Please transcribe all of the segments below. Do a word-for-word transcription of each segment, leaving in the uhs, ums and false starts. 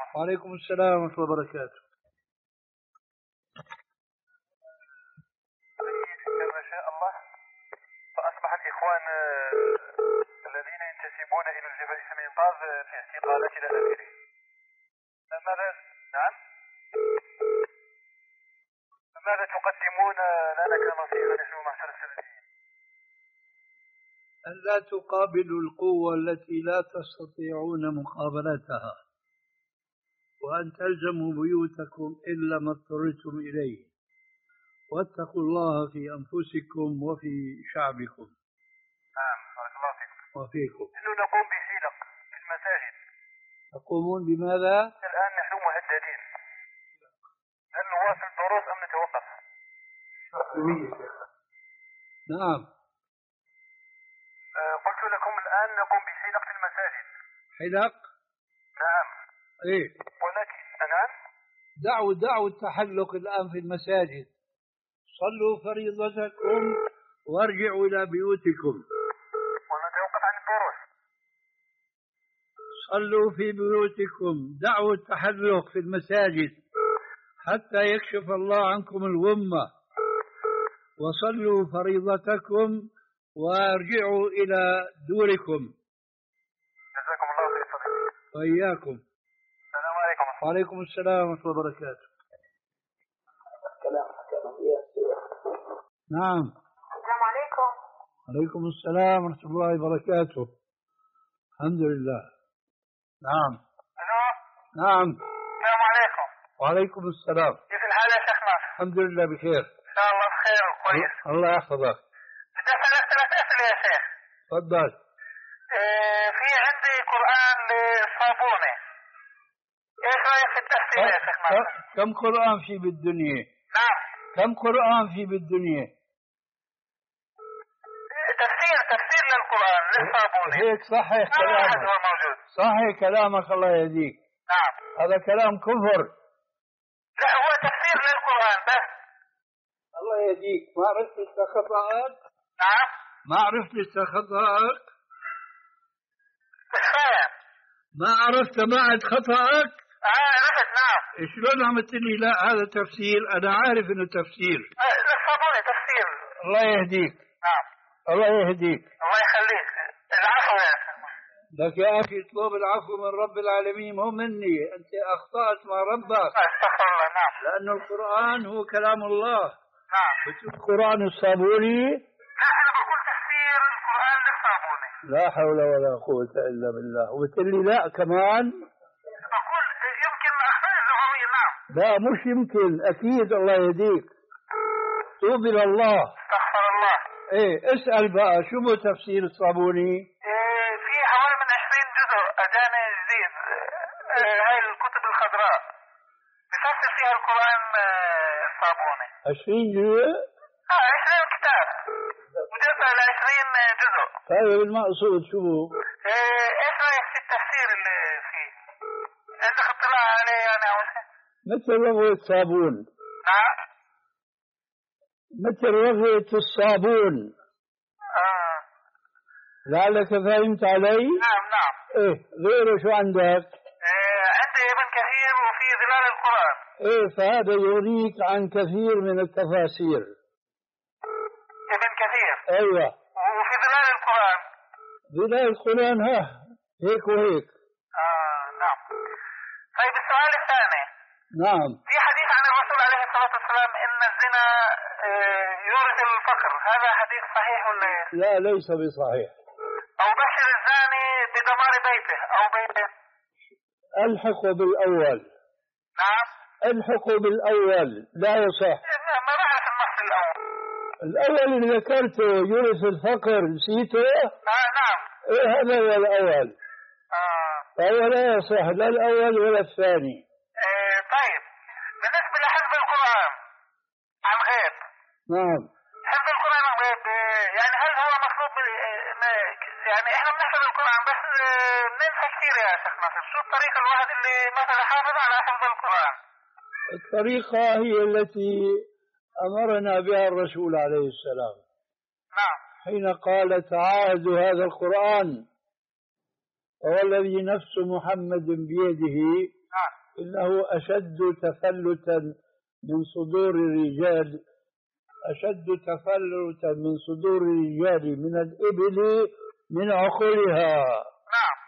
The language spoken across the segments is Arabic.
وعليكم السلام ورحمة الله وبركاته. ما شاء الله، فأصبح الإخوان الذين ينتسبون إلى الجبهة الإسلامية الإنقاذ في اعتقالات إلى آخره. ماذا نعم ماذا تقدمون لنا كنصيحة نحن معشر السلفيين؟ أن لا تقابلوا القوة التي لا تستطيعون مقابلتها، وأن تلزموا بيوتكم إلا ما اضطررتم إليه، واتقوا الله في أنفسكم وفي شعبكم. نعم بارك الله فيكم. وفيكم. نحن نقوم بحلق في المساجد. تقومون بماذا؟ الآن نحن مهددين، هل نواصل الدروس أم نتوقف؟ نعم. أه قلت لكم الآن نقوم بحلق في المساجد. حلق؟ نعم. إيه. ولكن الآن دعوا دعوا التحلق الآن في المساجد، صلوا فريضتكم وارجعوا إلى بيوتكم. ونتوقف عن الدروس. صلوا في بيوتكم، دعوا التحلق في المساجد حتى يكشف الله عنكم الغمة، وصلوا فريضتكم وارجعوا إلى دوركم. جزاكم الله خير صديقي. وإياكم. السلام عليكم. وعليكم السلام ورحمة الله وبركاته. نعم. السلام عليكم. وعليكم السلام ورحمة الله وبركاته. الحمد لله. نعم. ألو. نعم. السلام عليكم. وعليكم السلام. كيف الحال يا شيخ ناصر؟ الحمد لله بخير. إن شاء الله بخير وكويس. الله يحفظك. بدي أسألك ثلاث أسئلة يا شيخ. تفضل. إيه في عندي قرآن للصابونة، إيش رأيك في التفسير يا شيخ ناصر؟ كم قرآن في بالدنيا؟ نعم. كم قرآن في بالدنيا؟ تفسير تفسير للقرآن للصابونة. هيك صحيح كلامك. هو موجود. صحيح كلامك الله يهديك. نعم. هذا كلام كفر. لا هو تفسير للقرآن بس. الله يهديك. ما عرفت خطأك؟ نعم. ما عرفت خطأك؟ مش فاهم. ما عرفت بعد خطأك؟ اه عرفت. نعم. شلون عملت لي لا هذا تفسير؟ أنا عارف إنه تفسير. آه للصابونة تفسير. الله يهديك. نعم. الله يهديك. الله يخليك. العفو يا شيخ. لك يا أخي اطلب العفو من رب العالمين، مو مني. أنت أخطأت مع ربك. استغفر الله. نعم. لأن القرآن هو كلام الله. نعم. القرآن الصابوني. لا أنا بقول تفسير القرآن للصابونة. لا حول ولا قوة إلا بالله. وقلت لي لا كمان. بقول يمكن أخطاء لغوية. نعم. لا مش يمكن، أكيد. الله يهديك. توب إلى الله. استغفر الله. إيه اسأل بقى شو هو تفسير الصابوني؟ إيه في حوالي من عشرين جزء أجاني جديد. إيه هاي الكتب الخضراء بفسر فيها القرآن الصابوني. عشرين جزء؟ اه عشرين كتاب مجزء ل عشرين جزء. طيب المقصود شو هو؟ إيه ايش رأيك في التفسير اللي فيه؟ عندك اطلاع عليه يعني أو شيء؟ مثل رغوة صابون. نعم. مثل رغوة الصابون. آه. لعلك فهمت علي؟ نعم نعم. ايه غيره شو عندك؟ إيه عندي ابن كثير وفي ظلال القرآن. ايه فهذا يغنيك عن كثير من التفاسير. ابن كثير. ايوه. وفي ظلال القرآن. ظلال القرآن ها هيك وهيك. آه نعم. طيب السؤال الثاني. نعم. في حديث عن الرسول عليه الصلاة والسلام إن الزنا يورث الفقر، هذا حديث صحيح ولا ايه؟ لا ليس بصحيح. أو بشر الزاني بدمار بيته أو بيته. الحقوا بالأول. نعم. الحقوا بالأول لا يصح. ما بعرف النص الأول. الأول اللي ذكرته يورث الفقر نسيته؟ آه نعم. إيه هذا هو الأول. آه. فهو لا يصح لا الأول ولا الثاني. إيه طيب بالنسبة لحفظ القرآن عن غيب. نعم. حفظ القرآن عن غيب يعني هل هو مطلوب يعني احنا بنحفظ القرآن بس بننسى كثير يا شيخ ناصر، شو الطريقة الواحد اللي مثلا حافظ على حفظ القرآن؟ الطريقة هي التي أمرنا بها الرسول عليه السلام. نعم. حين قال تعاهدوا هذا القرآن والذي نفس محمد بيده نعم. إنه أشد تفلتا من صدور الرجال أشد تفلتا من صدور الرجال من الإبل من عقولها. نعم.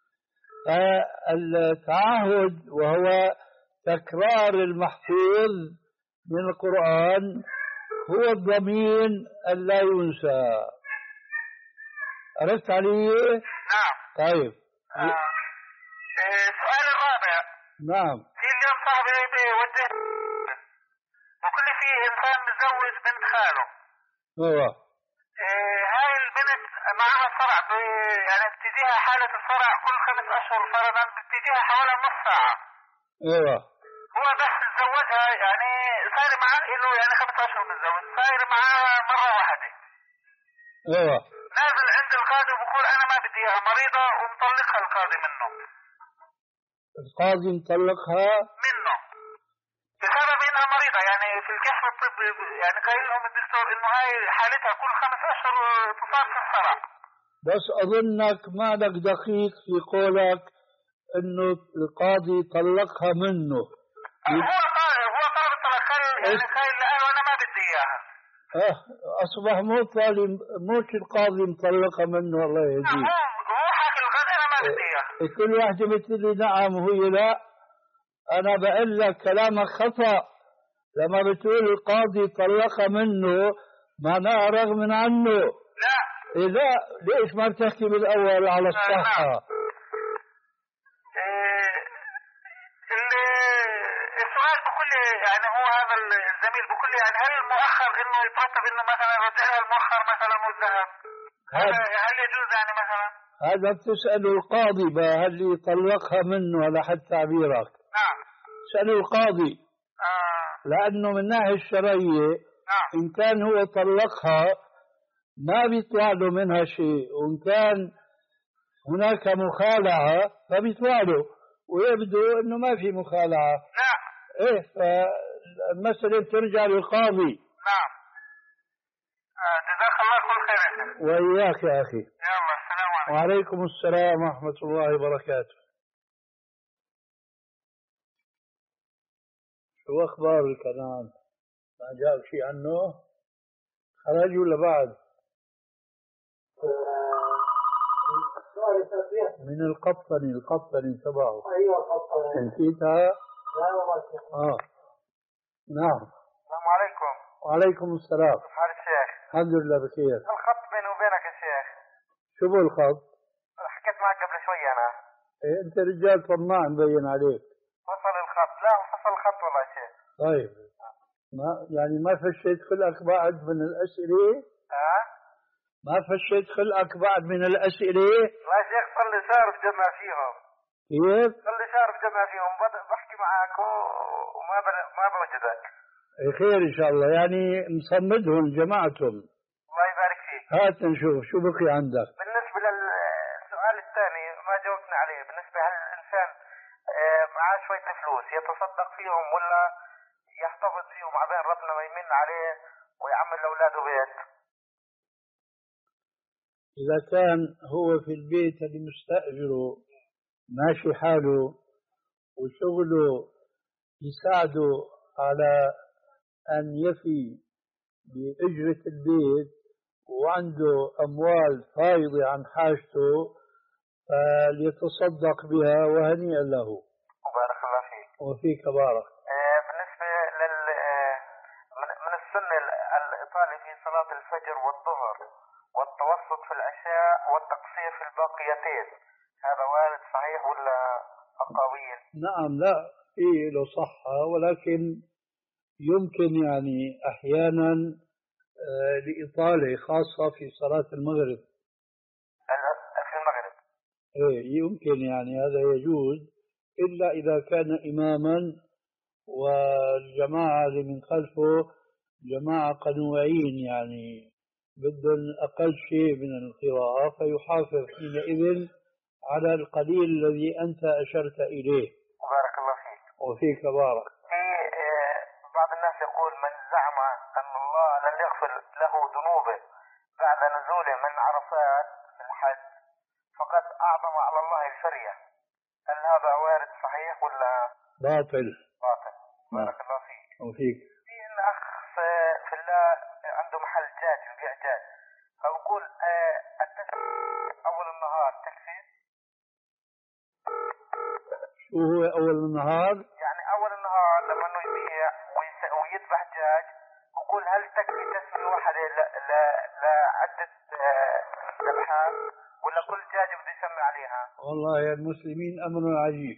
فالتعهد وهو تكرار المحفوظ من القرآن هو الضمين اللا ينسى. عرفت علي؟ نعم. طيب. آه. السؤال الرابع. نعم. في اليوم صاحبي بيوجه بكل فيه إنسان متزوج بنت خاله. ايوه. إيه هاي البنت معها صرع يعني بتجيها حالة الصرع كل خمس أشهر فرضا بتجيها حوالي نص ساعة. ايوه. هو بس تزوجها يعني صار معاه له يعني خمس أشهر متزوج صار معاها مرة واحدة. ايوه. نازل عند القاضي وبقول أنا ما بدي إياها مريضة ومطلقها القاضي منه. القاضي مطلقها منه بسبب انها مريضة يعني في الكشف الطبي يعني قايل لهم الدكتور انه هاي حالتها كل خمس اشهر تصاب في الصرع. بس اظنك مالك دقيق في قولك انه القاضي طلقها منه. هو قال هو طلب الطلاق يعني قايل لا انا ما بدي اياها. اه اصبح مو طالب موش القاضي مطلقها منه الله يهديه. هو هو حاكي القاضي انا ما بدي اياها. كل واحدة مثل لي نعم وهي لا. انا بقول لك كلامك خطأ لما بتقول القاضي طلقها منه معناها رغم عنه. لا. إيه لا ليش ما بتحكي بالاول على الصحة؟ السؤال بكل يعني هو هذا الزميل بكل يعني هل المؤخر انه يترتب انه مثلا رجعها المؤخر مثلا والذهب هل يجوز يعني مثلا؟ هذا بتسأل القاضي بقى هل يطلقها منه على حد تعبيرك. نعم. اسألوا القاضي. آه. لأنه من الناحية الشرعية نعم. إن كان هو طلقها ما بيطلع له منها شيء وإن كان هناك مخالعة فبيطلع له ويبدو أنه ما في مخالعة. لا. إيه فالمسألة ترجع للقاضي. نعم. آه جزاك الله كل خير. وإياك يا أخي. يلا السلام عليكم. وعليكم السلام ورحمة الله وبركاته. شو أخبار الكلام؟ ما جاب شيء عنه؟ خرج ولا بعد؟ من القطني القطني تبعه. ايوه القطني. نسيتها؟ لا والله. اه نعم. السلام عليكم. وعليكم السلام. كيف حال الشيخ؟ الحمد لله بخير. الخط بيني وبينك يا شيخ. شو بو الخط؟ حكيت معك قبل شوي انا. إيه انت رجال طماع مبين عليك. فصل الخط. لا فصل الخط والله يا شيخ. طيب ما يعني ما فشيت خلقك بعد من الأسئلة؟ ها؟ ما فشيت خلقك بعد من الأسئلة؟ لا يا شيخ صار لي شهر بجمع فيهم. كيف؟ صار لي شهر بجمع فيهم بحكي معك وما ب... ما بوجدك. خير إن شاء الله يعني مصمدهم جماعتهم. الله يبارك فيك. هات نشوف شو بقي عندك. بالنسبة للسؤال الثاني ما جاوبنا عليه بالنسبة هل الإنسان معاه شوية فلوس يتصدق فيهم ولا يحتفظ فيهم عبين ربنا ما يمن عليه ويعمل لأولاده بيت؟ إذا كان هو في البيت اللي مستأجره ماشي حاله وشغله يساعده على أن يفي بأجرة البيت وعنده أموال فايضة عن حاجته فليتصدق بها وهنيئا له. وبارك الله فيك. وفيك بارك. آه بالنسبة لل من, من السنة الإطالة في صلاة الفجر والظهر والتوسط في العشاء والتقصير في الباقيتين هذا وارد صحيح ولا أقاويل؟ نعم لا فيه له صحة ولكن يمكن يعني أحيانا لإطالة خاصة في صلاة المغرب. في المغرب. إيه يمكن يعني هذا يجوز إلا إذا كان إماما والجماعة اللي من خلفه جماعة قنوعين يعني بدهم أقل شيء من القراءة فيحافظ حينئذ على القليل الذي أنت أشرت إليه. بارك الله فيك. وفيك بارك. في بعض الناس يقول من زعم أن الله لن يغفر له ذنوبه بعد نزوله من عرفات في الحج فقد أعظم على الله الفرية. هل هذا وارد صحيح ولا باطل. باطل. بارك الله فيك. وفيك. في إن أخ في الله عنده محل دجاج يبيع دجاج، فبقول التكفير أول النهار تكفي؟ شو هو أول النهار؟ يعني أول النهار لما إنه يبيع ويذبح دجاج، بقول هل تكفي تسمية واحدة لعدة ذبحات ولا كل دجاج بده يسمي عليها؟ والله يا المسلمين أمر عجيب،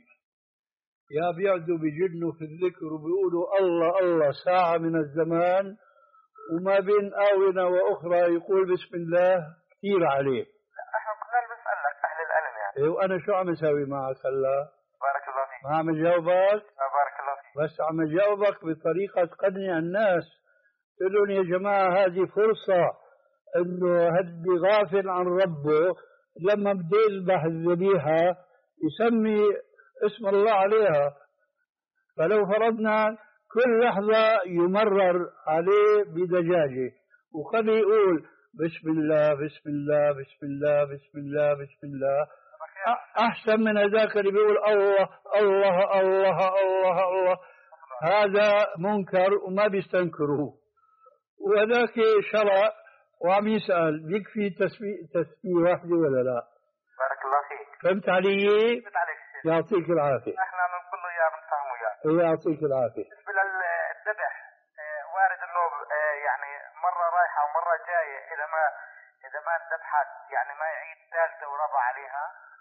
يا بيعدوا بجنوا في الذكر وبيقولوا الله الله ساعة من الزمان، وما بين آونة وأخرى يقول بسم الله كثير عليه. لا احنا كنا بنسألك أهل العلم يعني. إيه وأنا شو عم أسوي معك هلا؟ بارك الله فيك. ما عم أجاوبك؟ بارك الله فيك. بس عم أجاوبك بطريقة تقنع الناس، تقول لهم يا جماعة هذه فرصة، إنه هدي غافل عن ربه لما بده يذبح الذبيحة يسمي اسم الله عليها. فلو فرضنا كل لحظة يمرر عليه بدجاجة وخلي يقول بسم الله بسم الله بسم الله بسم الله بسم الله، أحسن من هذاك اللي بيقول الله الله الله الله الله. هذا منكر وما بيستنكروه، وهذاك شرع وعم يسأل بيكفي تسبيح تسبيح واحدة ولا لا؟ بارك الله فيك. فهمت علي؟ فهمت عليك. يعطيك العافية. احنا بنقول له اياه بنفهمه اياه. يعطيك العافية. بالنسبة للذبح وارد انه يعني مرة رايحة ومرة جاية، إذا ما إذا ما ذبحت يعني ما يعيد ثالثة ورابعة عليها؟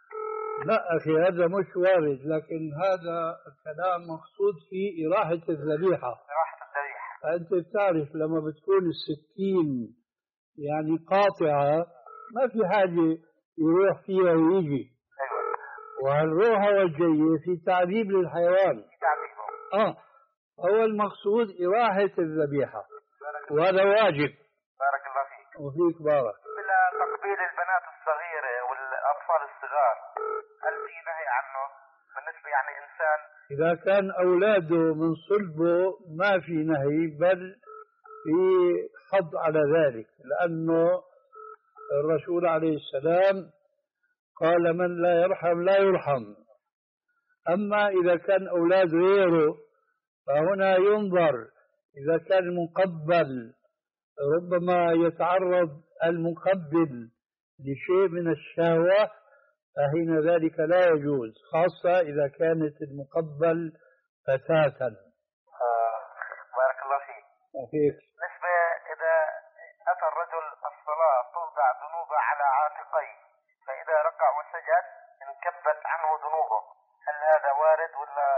لا أخي هذا مش وارد، لكن هذا الكلام مقصود فيه إراحة الذبيحة. إراحة الذبيحة. فأنت بتعرف لما بتكون السكين يعني قاطعة ما في حاجة يروح فيها ويجي. أيوة. وهالروحة والجية في تعذيب للحيوان. في تعذيبه. آه هو المقصود إراحة الذبيحة، وهذا واجب. بارك الله فيك. وفيك بارك. بلا تقبيل البنات الصغيرة والأطفال الصغار، هل في نهي عنه بالنسبة يعني إنسان؟ إذا كان أولاده من صلبه ما في نهي، بل في حظ على ذلك، لأنه الرسول عليه السلام قال من لا يرحم لا يرحم. أما إذا كان أولاد غيره فهنا ينظر، إذا كان مقبل ربما يتعرض المقبل لشيء من الشهوة فحين ذلك لا يجوز، خاصة إذا كانت المقبل فتاة. آه. بارك الله فيك. وفيك. بالنسبة إذا أتى الرجل الصلاة توضع ذنوبه على عاتقيه، فإذا ركع وسجد انكبت عنه ذنوبه، هل هذا وارد ولا؟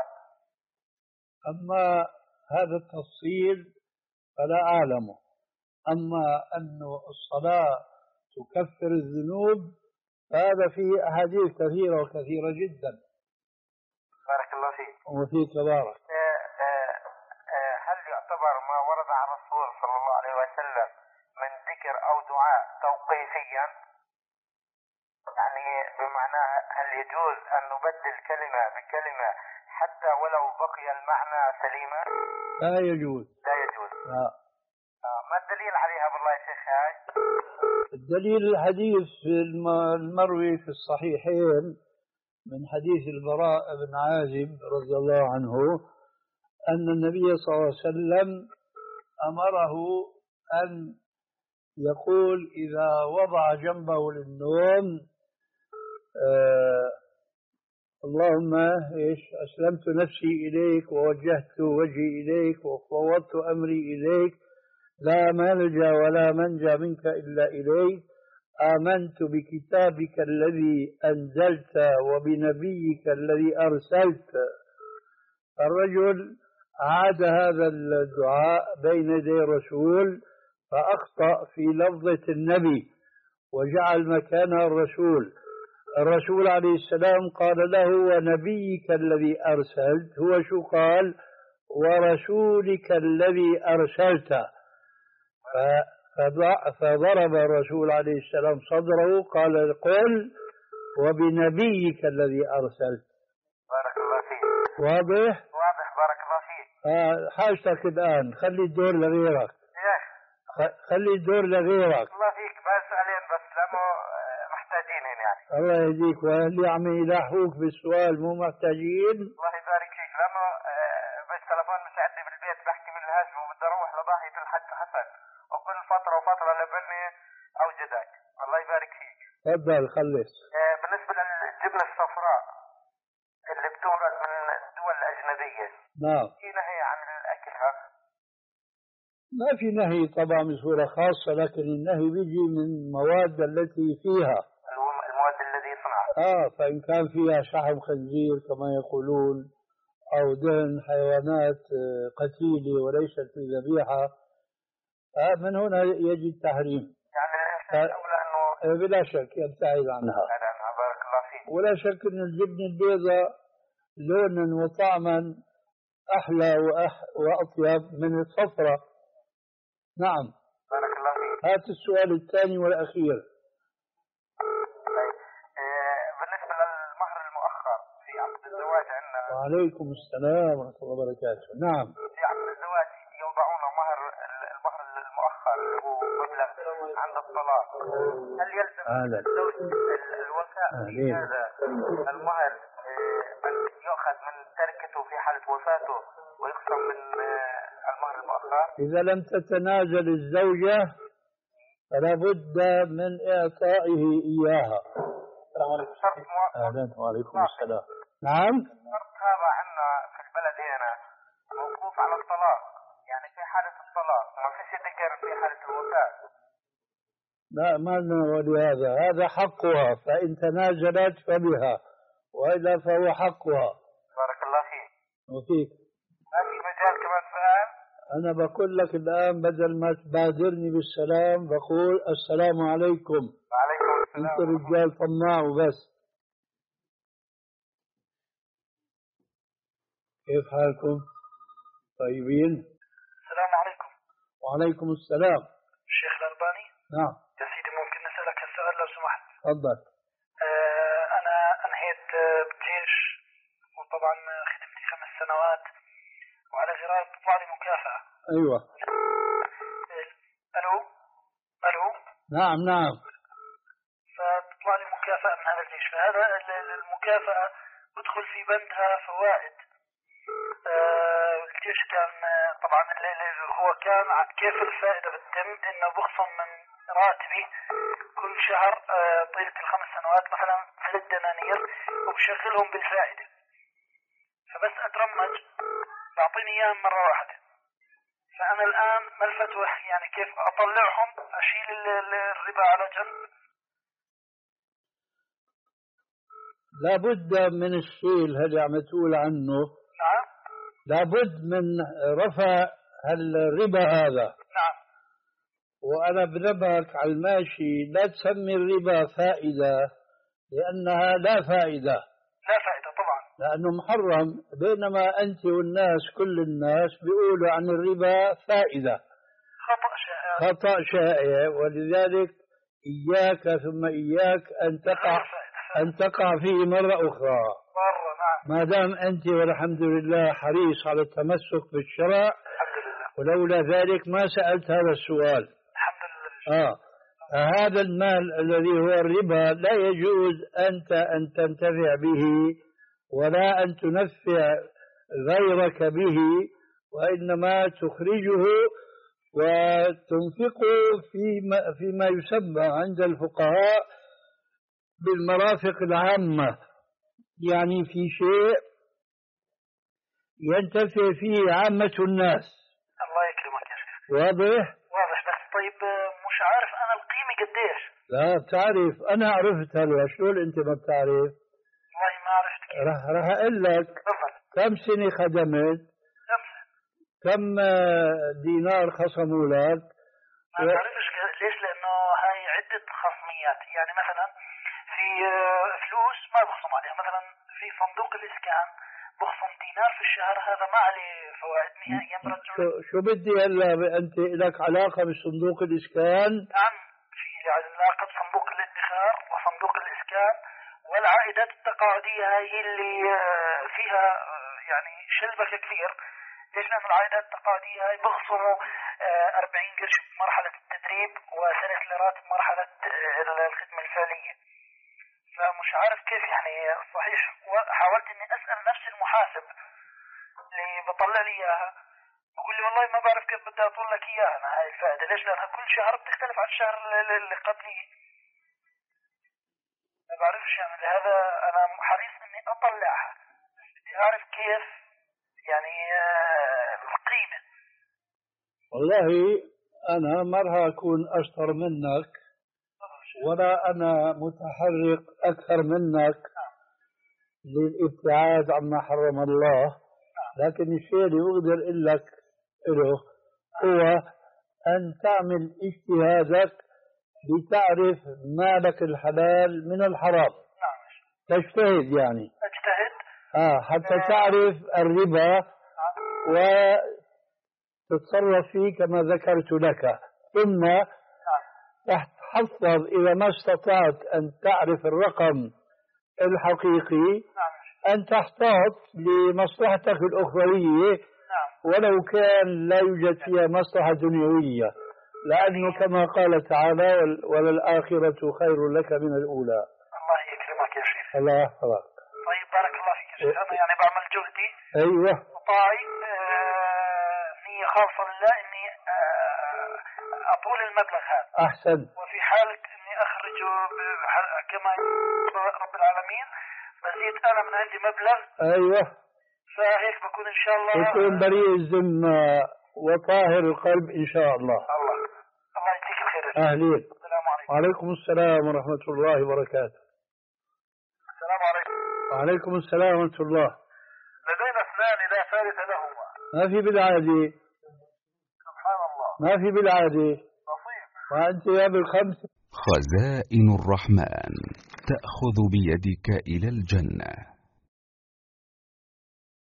أما هذا التفصيل فلا أعلمه، أما أن الصلاة تكفر الذنوب فهذا فيه أحاديث كثيرة وكثيرة جدا. بارك الله فيك. وفيك بارك. هل يعتبر ما ورد عن الرسول صلى الله عليه وسلم من ذكر أو دعاء توقيفيا؟ يعني بمعنى هل يجوز أن نبدل كلمة بكلمة حتى ولو بقي المعنى سليما؟ لا يجوز. لا يجوز. لا. ما الدليل عليها بالله يا شيخ هاي؟ الدليل الحديث المروي في الصحيحين من حديث البراء بن عازب رضي الله عنه أن النبي صلى الله عليه وسلم أمره أن يقول إذا وضع جنبه للنوم آه اللهم إيش أسلمت نفسي إليك ووجهت وجهي إليك وفوضت أمري إليك لا ملجأ ولا منجا منك إلا إليك آمنت بكتابك الذي أنزلت وبنبيك الذي أرسلت. الرجل عاد هذا الدعاء بين يدي الرسول فأخطأ في لفظة النبي وجعل مكانها الرسول. الرسول عليه السلام قال له ونبيك الذي أرسلت، هو شو قال؟ ورسولك الذي أرسلت. فضرب الرسول عليه السلام صدره قال قل وبنبيك الذي أرسلت. بارك الله فيك. واضح؟ واضح. بارك الله فيك. آه حاجتك الآن خلي الدور لغيرك. ايش؟ خلي الدور لغيرك. الله فيك بس سؤالين بس لانه محتاجين يعني. الله يهديك، واللي عم يلاحقوك بالسؤال مو محتاجين. الله يبارك يبارك فيك، لانه آه بس تلفون مش عندي بالبيت بحكي من الهاتف وبدي اروح لضاحية الحج حسن، وكل فترة وفترة لبني اوجدك. الله يبارك فيك. تفضل خلص. آه بالنسبة للجبنة الصفراء اللي بتورد من الدول الأجنبية، نعم، في نهي عن أكلها؟ ما في نهي طبعا بصورة خاصة، لكن النهي بيجي من المواد التي فيها، المواد الذي يصنعها. آه فإن كان فيها شحم خنزير كما يقولون أو دهن حيوانات قتيلة وليست في ذبيحة، آه من هنا يجي التحريم. يعني الإنسان أولى أنه بلا شك يبتعد عنها. بارك الله فيك. ولا شك أن الجبنة البيضاء لونا وطعما أحلى وأح وأطيب من الصفرة. نعم. بارك الله فيك. هات السؤال الثاني والأخير. طيب. آه بالنسبة للمهر المؤخر في عقد الزواج عندنا. وعليكم السلام ورحمة الله وبركاته. نعم. في عقد الزواج يوضعون مهر المهر المؤخر اللي هو مبلغ عند الطلاق. هل يلزم الزوج الوفاء في هذا المهر أن يؤخذ من تركته في حالة وفاته ويقسم من المهر المؤخر؟ إذا لم تتنازل الزوجة فلا بد من إعطائه إياها. السلام عليكم. أهلا وعليكم السلام. نعم. الشرط هذا عندنا في البلد هنا موقوف على الطلاق، يعني في حالة الطلاق ما فيش ذكر في حالة الوفاة. لا ما نقول هذا، هذا حقها، فإن تنازلت فبها وإلا فهو حقها. بارك الله فيك. وفيك. ما في مجال كمان سؤال؟ أنا بقول لك الآن بدل ما تبادرني بالسلام بقول السلام عليكم. وعليكم السلام. أنت رجال طماع وبس. كيف حالكم؟ طيبين؟ السلام عليكم. وعليكم السلام. الشيخ الألباني؟ نعم. يا سيدي ممكن نسألك السؤال لو سمحت؟ تفضل. آه أنا أنهيت بالجيش وطبعا خدمتي خمس سنوات وعلى غرار تطلع لي مكافأة. أيوة. ألو ألو. نعم نعم. فتطلع لي مكافأة من هذا الجيش، فهذا المكافأة بدخل في بندها فوائد. آه الجيش كان طبعا هو كان كيف الفائدة بتتم انه بخصم من راتبي كل شهر آه طيلة الخمس سنوات مثلا ثلاث دنانير وبشغلهم بالفائدة، فبس اترمج بعطيني اياهم مرة واحدة. فانا الان ما الفتوى يعني كيف اطلعهم اشيل الربا على جنب؟ لابد من الشيء اللي عم تقول عنه. نعم. لابد من رفع الربا هذا. نعم. وأنا بنبهك على الماشي لا تسمي الربا فائدة، لأنها لا فائدة. لا فائدة طبعا. لأنه محرم، بينما أنت والناس كل الناس بيقولوا عن الربا فائدة. خطأ شائع. خطأ شائع، ولذلك إياك ثم إياك أن تقع أن تقع فيه مرة أخرى. مرة نعم. ما دام أنت والحمد لله حريص على التمسك بالشرع، الحمد لله. ولولا ذلك ما سألت هذا السؤال. الحمد لله. آه هذا المال الذي هو الربا لا يجوز أنت أن تنتفع به ولا أن تنفع غيرك به، وإنما تخرجه وتنفقه فيما, فيما يسمى عند الفقهاء بالمرافق العامة، يعني في شيء ينتفع فيه عامة الناس. الله يكرمك يا شيخ. واضح؟ واضح. بس طيب مش عارف أنا القيمة قديش. لا بتعرف، أنا عرفت هلا، شلون أنت ما بتعرف؟ والله ما عرفت كيف. رح رح أقول لك. تفضل. كم سنة خدمت؟ كم سنة؟ كم دينار خصموا لك؟ ما بعرفش ليش، لأنه هاي عدة خصميات. يعني مثلا في فلوس ما بخصم عليها، مثلا في صندوق الإسكان بخصم دينار في الشهر، هذا ما عليه فوائد نهائيا. شو شو بدي هلا أنت لك علاقة بصندوق الإسكان؟ نعم في علاقة بصندوق الادخار وصندوق الإسكان، والعائدات التقاعدية هي اللي فيها يعني شلبك كثير. ليش؟ لأن العائدات التقاعدية هي بخصموا أربعين قرش بمرحلة التدريب وثلاث ليرات بمرحلة الخدمة الفعلية. فمش عارف كيف يعني صحيح. حاولت اني اسأل نفس المحاسب اللي بطلع لي اياها، بقول لي والله ما بعرف كيف بدي اطول لك اياها انا هاي الفائدة. ليش؟ لانها كل شهر بتختلف عن الشهر اللي قبليه. ما بعرفش يعني، لهذا انا حريص اني اطلعها، بس بدي اعرف كيف يعني القيمة. والله انا ما راح اكون اشطر منك ولا أنا متحرك أكثر منك للابتعاد عما حرم الله، لكن الشيء اللي أقدر أقول لك له هو أن تعمل اجتهادك لتعرف مالك الحلال من الحرام. تجتهد يعني أجتهد آه حتى تعرف الربا وتتصرف فيه كما ذكرت لك، ثم تحفظ إذا ما استطعت أن تعرف الرقم الحقيقي أن تحتاط لمصلحتك الأخروية ولو كان لا يوجد فيها مصلحة دنيوية، لأنه كما قال تعالى وللآخرة خير لك من الأولى. الله يكرمك يا شيخ. الله يحفظك. طيب بارك الله فيك يا شيخ. أنا يعني بعمل جهدي. أيوة. وطاعي نية خالصة لله إني أطول المبلغ هذا. أحسن. وفي حالة إني أخرجه كما رب العالمين بزيد أنا من عندي مبلغ. أيوة. فهيك بكون إن شاء الله يكون بريء الذمة وطاهر القلب إن شاء الله. الله الله يجزيك الخير. أهلين. السلام عليكم. وعليكم السلام ورحمة الله وبركاته. السلام عليكم. وعليكم السلام ورحمة الله. لدينا اثنان لا ثالث لهما. ما في بالعادة. سبحان الله. ما في بالعادة. نصيب. وأنت يا بالخمس. خزائن الرحمن تأخذ بيدك إلى الجنة.